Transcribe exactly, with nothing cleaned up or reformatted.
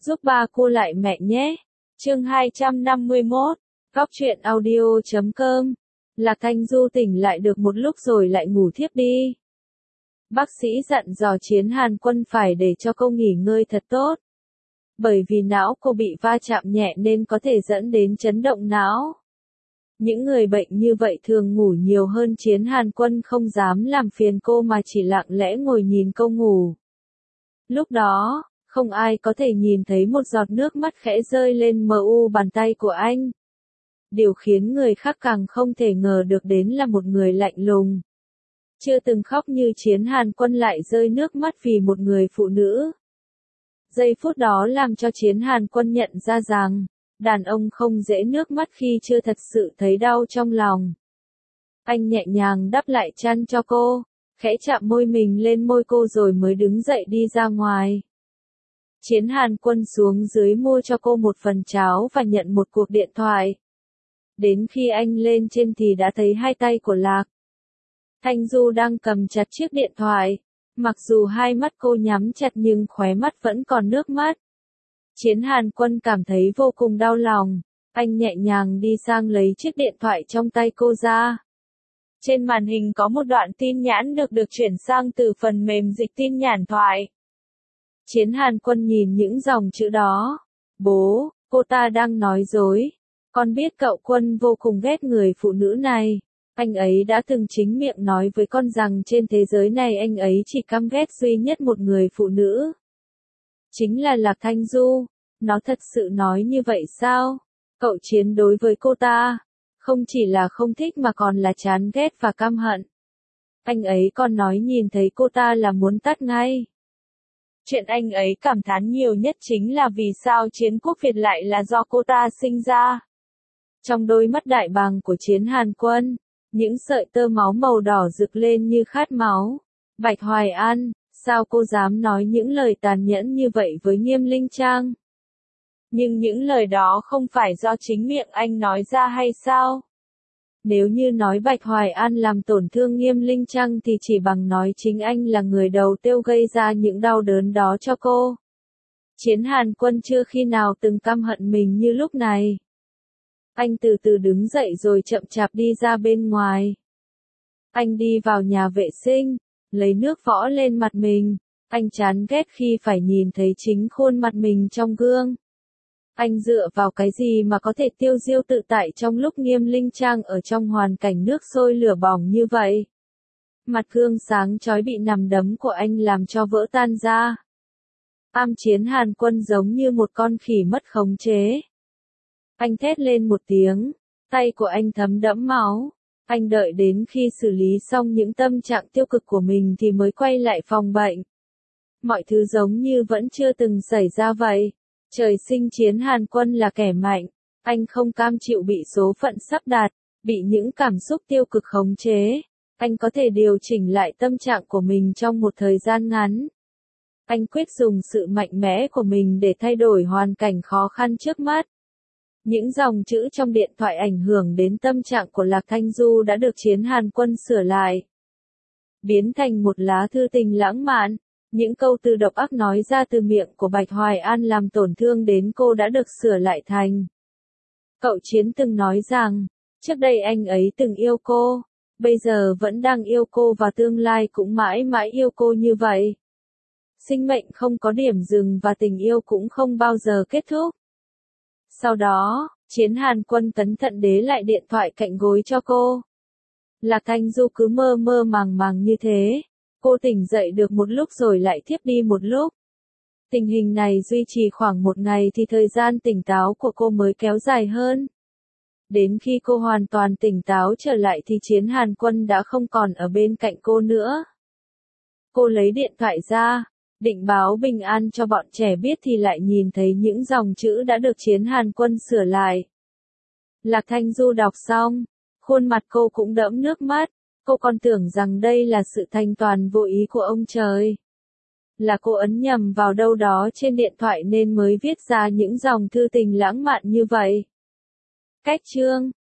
Giúp ba cô lại mẹ nhé. Chương hai trăm năm mươi mốt, Góc truyện audio chấm com. Lạc Thanh Du tỉnh lại được một lúc rồi lại ngủ thiếp đi. Bác sĩ dặn dò Chiến Hàn Quân phải để cho cô nghỉ ngơi thật tốt. Bởi vì não cô bị va chạm nhẹ nên có thể dẫn đến chấn động não. Những người bệnh như vậy thường ngủ nhiều hơn. Chiến Hàn Quân không dám làm phiền cô mà chỉ lặng lẽ ngồi nhìn cô ngủ. Lúc đó, không ai có thể nhìn thấy một giọt nước mắt khẽ rơi lên mu bàn tay của anh. Điều khiến người khác càng không thể ngờ được đến là một người lạnh lùng. Chưa từng khóc như Chiến Hàn Quân lại rơi nước mắt vì một người phụ nữ. Giây phút đó làm cho Chiến Hàn Quân nhận ra rằng, đàn ông không dễ nước mắt khi chưa thật sự thấy đau trong lòng. Anh nhẹ nhàng đắp lại chăn cho cô, khẽ chạm môi mình lên môi cô rồi mới đứng dậy đi ra ngoài. Chiến Hàn Quân xuống dưới mua cho cô một phần cháo và nhận một cuộc điện thoại. Đến khi anh lên trên thì đã thấy hai tay của Lạc Thanh Du đang cầm chặt chiếc điện thoại. Mặc dù hai mắt cô nhắm chặt nhưng khóe mắt vẫn còn nước mắt. Chiến Hàn Quân cảm thấy vô cùng đau lòng. Anh nhẹ nhàng đi sang lấy chiếc điện thoại trong tay cô ra. Trên màn hình có một đoạn tin nhắn được được chuyển sang từ phần mềm dịch tin nhắn thoại. Chiến Hàn Quân nhìn những dòng chữ đó. Bố, cô ta đang nói dối. Con biết cậu Quân vô cùng ghét người phụ nữ này. Anh ấy đã từng chính miệng nói với con rằng trên thế giới này anh ấy chỉ căm ghét duy nhất một người phụ nữ. Chính là Lạc Thanh Du. Nó thật sự nói như vậy sao? Cậu Chiến đối với cô ta, không chỉ là không thích mà còn là chán ghét và căm hận. Anh ấy còn nói nhìn thấy cô ta là muốn tát ngay. Chuyện anh ấy cảm thán nhiều nhất chính là vì sao Chiến Quốc Việt lại là do cô ta sinh ra. Trong đôi mắt đại bàng của Chiến Hàn Quân, những sợi tơ máu màu đỏ rực lên như khát máu. Bạch Hoài An, sao cô dám nói những lời tàn nhẫn như vậy với Nghiêm Linh Trang? Nhưng những lời đó không phải do chính miệng anh nói ra hay sao? Nếu như nói Bạch Hoài An làm tổn thương Nghiêm Linh Trang thì chỉ bằng nói chính anh là người đầu tiêu gây ra những đau đớn đó cho cô. Chiến Hàn Quân chưa khi nào từng căm hận mình như lúc này. Anh từ từ đứng dậy rồi chậm chạp đi ra bên ngoài. Anh đi vào nhà vệ sinh, lấy nước võ lên mặt mình. Anh chán ghét khi phải nhìn thấy chính khuôn mặt mình trong gương. Anh dựa vào cái gì mà có thể tiêu diêu tự tại trong lúc Nghiêm Linh Trang ở trong hoàn cảnh nước sôi lửa bỏng như vậy? Mặt gương sáng chói bị nằm đấm của anh làm cho vỡ tan ra. Am Chiến Hàn Quân giống như một con khỉ mất khống chế. Anh thét lên một tiếng, tay của anh thấm đẫm máu. Anh đợi đến khi xử lý xong những tâm trạng tiêu cực của mình thì mới quay lại phòng bệnh. Mọi thứ giống như vẫn chưa từng xảy ra vậy. Trời sinh Chiến Hàn Quân là kẻ mạnh. Anh không cam chịu bị số phận sắp đặt, bị những cảm xúc tiêu cực khống chế. Anh có thể điều chỉnh lại tâm trạng của mình trong một thời gian ngắn. Anh quyết dùng sự mạnh mẽ của mình để thay đổi hoàn cảnh khó khăn trước mắt. Những dòng chữ trong điện thoại ảnh hưởng đến tâm trạng của Lạc Thanh Du đã được Chiến Hàn Quân sửa lại. Biến thành một lá thư tình lãng mạn. Những câu từ độc ác nói ra từ miệng của Bạch Hoài An làm tổn thương đến cô đã được sửa lại thành. Cậu Chiến từng nói rằng, trước đây anh ấy từng yêu cô, bây giờ vẫn đang yêu cô và tương lai cũng mãi mãi yêu cô như vậy. Sinh mệnh không có điểm dừng và tình yêu cũng không bao giờ kết thúc. Sau đó, Chiến Hàn Quân cẩn thận đế lại điện thoại cạnh gối cho cô. Lạc Thanh Du cứ mơ mơ màng màng như thế. Cô tỉnh dậy được một lúc rồi lại thiếp đi một lúc. Tình hình này duy trì khoảng một ngày thì thời gian tỉnh táo của cô mới kéo dài hơn. Đến khi cô hoàn toàn tỉnh táo trở lại thì Chiến Hàn Quân đã không còn ở bên cạnh cô nữa. Cô lấy điện thoại ra, định báo bình an cho bọn trẻ biết thì lại nhìn thấy những dòng chữ đã được Chiến Hàn Quân sửa lại. Lạc Thanh Du đọc xong, khuôn mặt cô cũng đẫm nước mắt. Cô còn tưởng rằng đây là sự thanh toàn vô ý của ông trời. Là cô ấn nhầm vào đâu đó trên điện thoại nên mới viết ra những dòng thư tình lãng mạn như vậy. Cách chương